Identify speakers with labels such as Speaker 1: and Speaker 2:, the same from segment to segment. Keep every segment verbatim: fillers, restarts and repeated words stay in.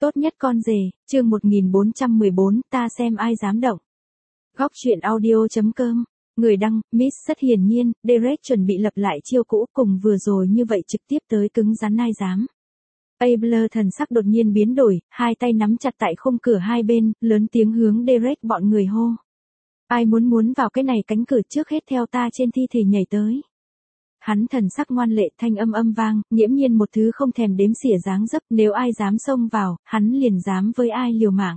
Speaker 1: Tốt nhất con rể, chương một nghìn bốn trăm mười bốn, ta xem ai dám động. Góc truyện audio.com, người đăng, Miss rất hiển nhiên, Derek chuẩn bị lập lại chiêu cũ cùng vừa rồi như vậy trực tiếp tới cứng rắn ai dám. Abler thần sắc đột nhiên biến đổi, hai tay nắm chặt tại khung cửa hai bên, lớn tiếng hướng Derek bọn người hô. Ai muốn muốn vào cái này cánh cửa trước hết theo ta trên thi thể nhảy tới. Hắn thần sắc ngoan lệ thanh âm âm vang, nghiễm nhiên một thứ không thèm đếm xỉa dáng dấp, nếu ai dám xông vào, hắn liền dám với ai liều mạng.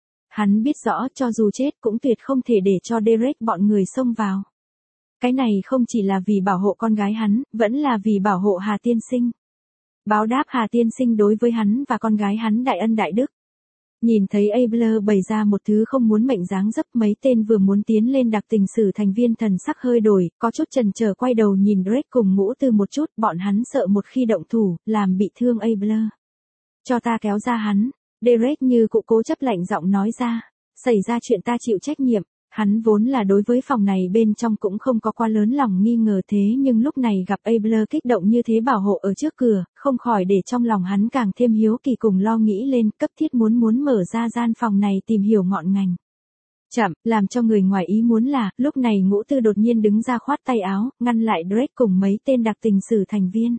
Speaker 1: Hắn biết rõ cho dù chết cũng tuyệt không thể để cho Derek bọn người xông vào. Cái này không chỉ là vì bảo hộ con gái hắn, vẫn là vì bảo hộ Hà Tiên Sinh. Báo đáp Hà Tiên Sinh đối với hắn và con gái hắn đại ân đại đức. Nhìn thấy Abler bày ra một thứ không muốn mệnh dáng dấp, mấy tên vừa muốn tiến lên đặc tình sử thành viên thần sắc hơi đổi, có chút chần chờ quay đầu nhìn Drake cùng Ngũ Tư một chút, bọn hắn sợ một khi động thủ, làm bị thương Abler. Cho ta kéo ra hắn, Derek như cụ cố chấp lạnh giọng nói ra, xảy ra chuyện ta chịu trách nhiệm. Hắn vốn là đối với phòng này bên trong cũng không có quá lớn lòng nghi ngờ thế nhưng lúc này gặp Abler kích động như thế bảo hộ ở trước cửa, không khỏi để trong lòng hắn càng thêm hiếu kỳ cùng lo nghĩ lên, cấp thiết muốn muốn mở ra gian phòng này tìm hiểu ngọn ngành. Chậm, làm cho người ngoài ý muốn là, lúc này Ngũ Tư đột nhiên đứng ra khoát tay áo, ngăn lại Drake cùng mấy tên đặc tình sử thành viên.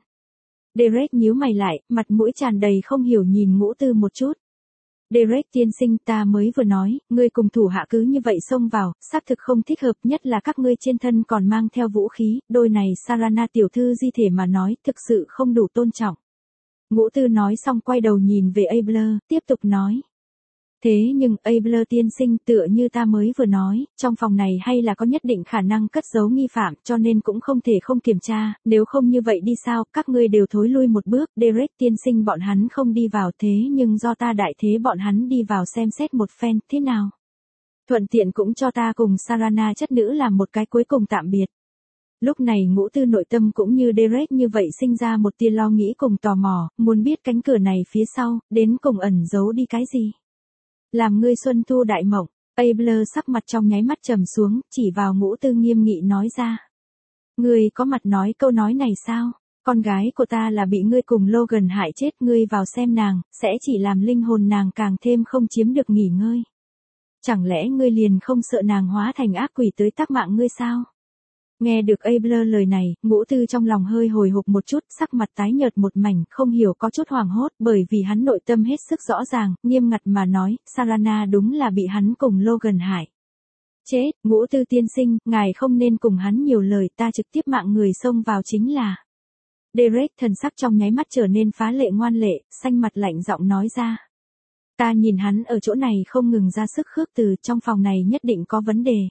Speaker 1: Derek nhíu mày lại, mặt mũi tràn đầy không hiểu nhìn Ngũ Tư một chút. Derek tiên sinh, ta mới vừa nói, ngươi cùng thủ hạ cứ như vậy xông vào, xác thực không thích hợp, nhất là các ngươi trên thân còn mang theo vũ khí, đôi này Sarana tiểu thư di thể mà nói, thực sự không đủ tôn trọng. Ngũ Tư nói xong quay đầu nhìn về Abler, tiếp tục nói. Thế nhưng Abler tiên sinh, tựa như ta mới vừa nói, trong phòng này hay là có nhất định khả năng cất giấu nghi phạm, cho nên cũng không thể không kiểm tra, nếu không như vậy đi sao, các ngươi đều thối lui một bước, Derek tiên sinh bọn hắn không đi vào thế nhưng do ta đại thế bọn hắn đi vào xem xét một phen, thế nào? Thuận tiện cũng cho ta cùng Sarana chất nữ làm một cái cuối cùng tạm biệt. Lúc này Ngũ Tư nội tâm cũng như Derek như vậy sinh ra một tia lo nghĩ cùng tò mò, muốn biết cánh cửa này phía sau, đến cùng ẩn giấu đi cái gì? Làm ngươi xuân thu đại mộng, Abler sắc mặt trong nháy mắt trầm xuống, chỉ vào Ngũ Tư nghiêm nghị nói ra. Ngươi có mặt nói câu nói này sao? Con gái của ta là bị ngươi cùng Logan hại chết, ngươi vào xem nàng, sẽ chỉ làm linh hồn nàng càng thêm không chiếm được nghỉ ngơi. Chẳng lẽ ngươi liền không sợ nàng hóa thành ác quỷ tới tác mạng ngươi sao? Nghe được Abler lời này, Ngũ Tư trong lòng hơi hồi hộp một chút, sắc mặt tái nhợt một mảnh, không hiểu có chút hoảng hốt, bởi vì hắn nội tâm hết sức rõ ràng, nghiêm ngặt mà nói, Sarana đúng là bị hắn cùng Logan hại. Chết, Ngũ Tư tiên sinh, ngài không nên cùng hắn nhiều lời, ta trực tiếp mạng người xông vào chính là. Derek thần sắc trong nháy mắt trở nên phá lệ ngoan lệ, xanh mặt lạnh giọng nói ra. Ta nhìn hắn ở chỗ này không ngừng ra sức khước từ, trong phòng này nhất định có vấn đề.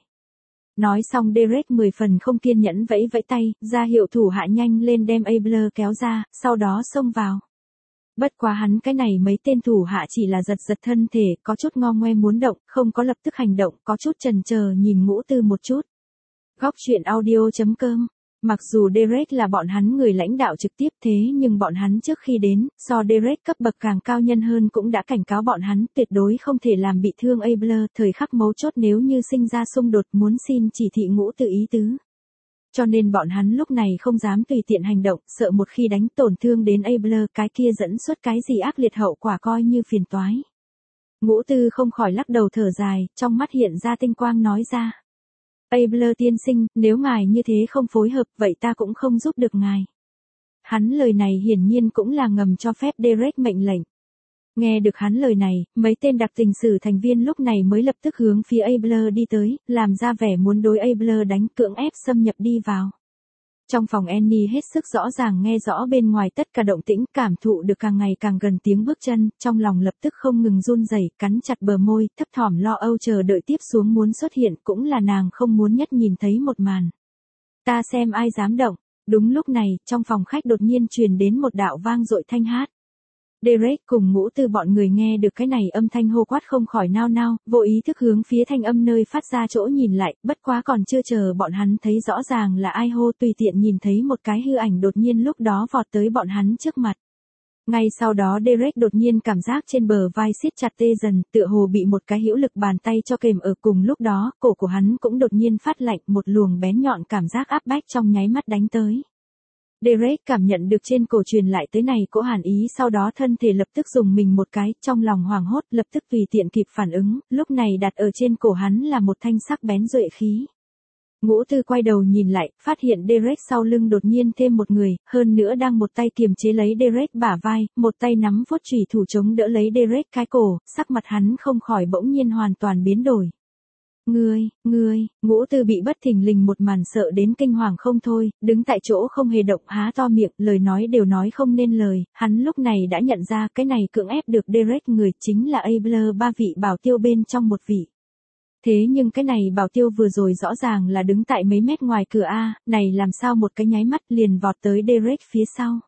Speaker 1: Nói xong Derek mười phần không kiên nhẫn vẫy vẫy tay, ra hiệu thủ hạ nhanh lên đem Abler kéo ra, sau đó xông vào. Bất quá hắn cái này mấy tên thủ hạ chỉ là giật giật thân thể, có chút ngo ngoe muốn động, không có lập tức hành động, có chút chần chờ nhìn Ngũ Tư một chút. Góc truyện audio.com. Mặc dù Derek là bọn hắn người lãnh đạo trực tiếp thế nhưng bọn hắn trước khi đến, so Derek cấp bậc càng cao nhân hơn cũng đã cảnh cáo bọn hắn tuyệt đối không thể làm bị thương Abler, thời khắc mấu chốt nếu như sinh ra xung đột muốn xin chỉ thị Ngũ Tư ý tứ. Cho nên bọn hắn lúc này không dám tùy tiện hành động, sợ một khi đánh tổn thương đến Abler cái kia dẫn xuất cái gì ác liệt hậu quả coi như phiền toái. Ngũ Tư không khỏi lắc đầu thở dài, trong mắt hiện ra tinh quang nói ra. Abler tiên sinh, nếu ngài như thế không phối hợp, vậy ta cũng không giúp được ngài. Hắn lời này hiển nhiên cũng là ngầm cho phép Derek mệnh lệnh. Nghe được hắn lời này, mấy tên đặc tình sử thành viên lúc này mới lập tức hướng phía Abler đi tới, làm ra vẻ muốn đối Abler đánh, cưỡng ép xâm nhập đi vào. Trong phòng Annie hết sức rõ ràng nghe rõ bên ngoài tất cả động tĩnh, cảm thụ được càng ngày càng gần tiếng bước chân, trong lòng lập tức không ngừng run rẩy, cắn chặt bờ môi, thấp thỏm lo âu chờ đợi tiếp xuống muốn xuất hiện, cũng là nàng không muốn nhất nhìn thấy một màn. Ta xem ai dám động. Đúng lúc này, trong phòng khách đột nhiên truyền đến một đạo vang dội thanh hát. Derek cùng Ngũ Tư bọn người nghe được cái này âm thanh hô quát không khỏi nao nao, vô ý thức hướng phía thanh âm nơi phát ra chỗ nhìn lại, bất quá còn chưa chờ bọn hắn thấy rõ ràng là ai hô tùy tiện nhìn thấy một cái hư ảnh đột nhiên lúc đó vọt tới bọn hắn trước mặt. Ngay sau đó Derek đột nhiên cảm giác trên bờ vai siết chặt tê dần, tựa hồ bị một cái hữu lực bàn tay cho kềm ở cùng lúc đó, cổ của hắn cũng đột nhiên phát lạnh, một luồng bén nhọn cảm giác áp bách trong nháy mắt đánh tới. Derek cảm nhận được trên cổ truyền lại tới này cỗ hàn ý, sau đó thân thể lập tức dùng mình một cái, trong lòng hoảng hốt, lập tức tùy tiện kịp phản ứng, lúc này đặt ở trên cổ hắn là một thanh sắc bén duệ khí. Ngũ Tư quay đầu nhìn lại, phát hiện Derek sau lưng đột nhiên thêm một người, hơn nữa đang một tay kiềm chế lấy Derek bả vai, một tay nắm vuốt chùy thủ chống đỡ lấy Derek cái cổ, sắc mặt hắn không khỏi bỗng nhiên hoàn toàn biến đổi. Ngươi, ngươi, Ngũ Tư bị bất thình lình một màn sợ đến kinh hoàng không thôi, đứng tại chỗ không hề động, há to miệng, lời nói đều nói không nên lời, hắn lúc này đã nhận ra cái này cưỡng ép được Derek người chính là Abler ba vị bảo tiêu bên trong một vị. Thế nhưng cái này bảo tiêu vừa rồi rõ ràng là đứng tại mấy mét ngoài cửa A, này làm sao một cái nháy mắt liền vọt tới Derek phía sau.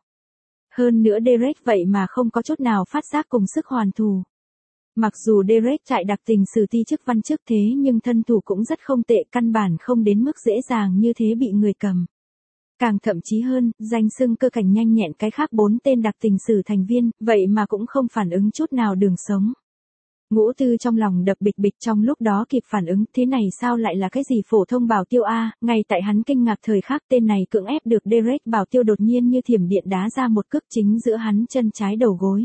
Speaker 1: Hơn nữa Derek vậy mà không có chút nào phát giác cùng sức hoàn thù. Mặc dù Derek trại đặc tình sử ti chức văn chức thế nhưng thân thủ cũng rất không tệ, căn bản không đến mức dễ dàng như thế bị người cầm. Càng thậm chí hơn, danh xưng cơ cảnh nhanh nhẹn cái khác bốn tên đặc tình sử thành viên, vậy mà cũng không phản ứng chút nào đường sống. Ngũ Tư trong lòng đập bịch bịch, trong lúc đó kịp phản ứng, thế này sao lại là cái gì phổ thông bảo tiêu A, ngay tại hắn kinh ngạc thời khắc tên này cưỡng ép được Derek bảo tiêu đột nhiên như thiểm điện đá ra một cước chính giữa hắn chân trái đầu gối.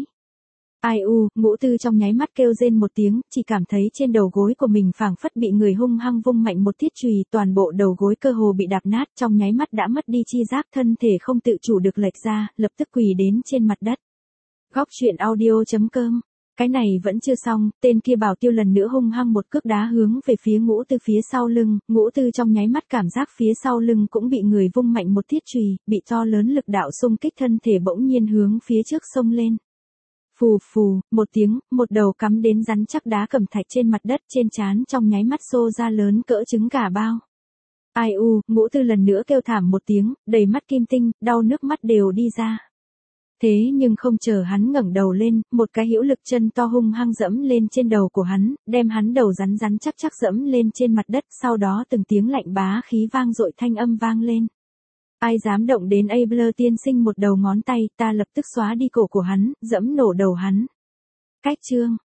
Speaker 1: Ai u, Ngũ Tư trong nháy mắt kêu rên một tiếng, chỉ cảm thấy trên đầu gối của mình phảng phất bị người hung hăng vung mạnh một thiết chùy, toàn bộ đầu gối cơ hồ bị đạp nát, trong nháy mắt đã mất đi chi giác, thân thể không tự chủ được lệch ra, lập tức quỳ đến trên mặt đất. Góc truyện audio chấm com. Cái này vẫn chưa xong, tên kia bảo tiêu lần nữa hung hăng một cước đá hướng về phía Ngũ Tư phía sau lưng, Ngũ Tư trong nháy mắt cảm giác phía sau lưng cũng bị người vung mạnh một thiết chùy, bị to lớn lực đạo xung kích, thân thể bỗng nhiên hướng phía trước xông lên. Phù phù, một tiếng, một đầu cắm đến rắn chắc đá cẩm thạch trên mặt đất, trên trán trong nháy mắt xô ra lớn cỡ trứng gà bao. Ai u, Ngũ Tư lần nữa kêu thảm một tiếng, đầy mắt kim tinh, đau nước mắt đều đi ra. Thế nhưng không chờ hắn ngẩng đầu lên, một cái hữu lực chân to hung hăng dẫm lên trên đầu của hắn, đem hắn đầu rắn rắn chắc chắc dẫm lên trên mặt đất, sau đó từng tiếng lạnh bá khí vang dội thanh âm vang lên. Ai dám động đến Abler tiên sinh một đầu ngón tay, ta lập tức xóa đi cổ của hắn, dẫm nổ đầu hắn. Cách chương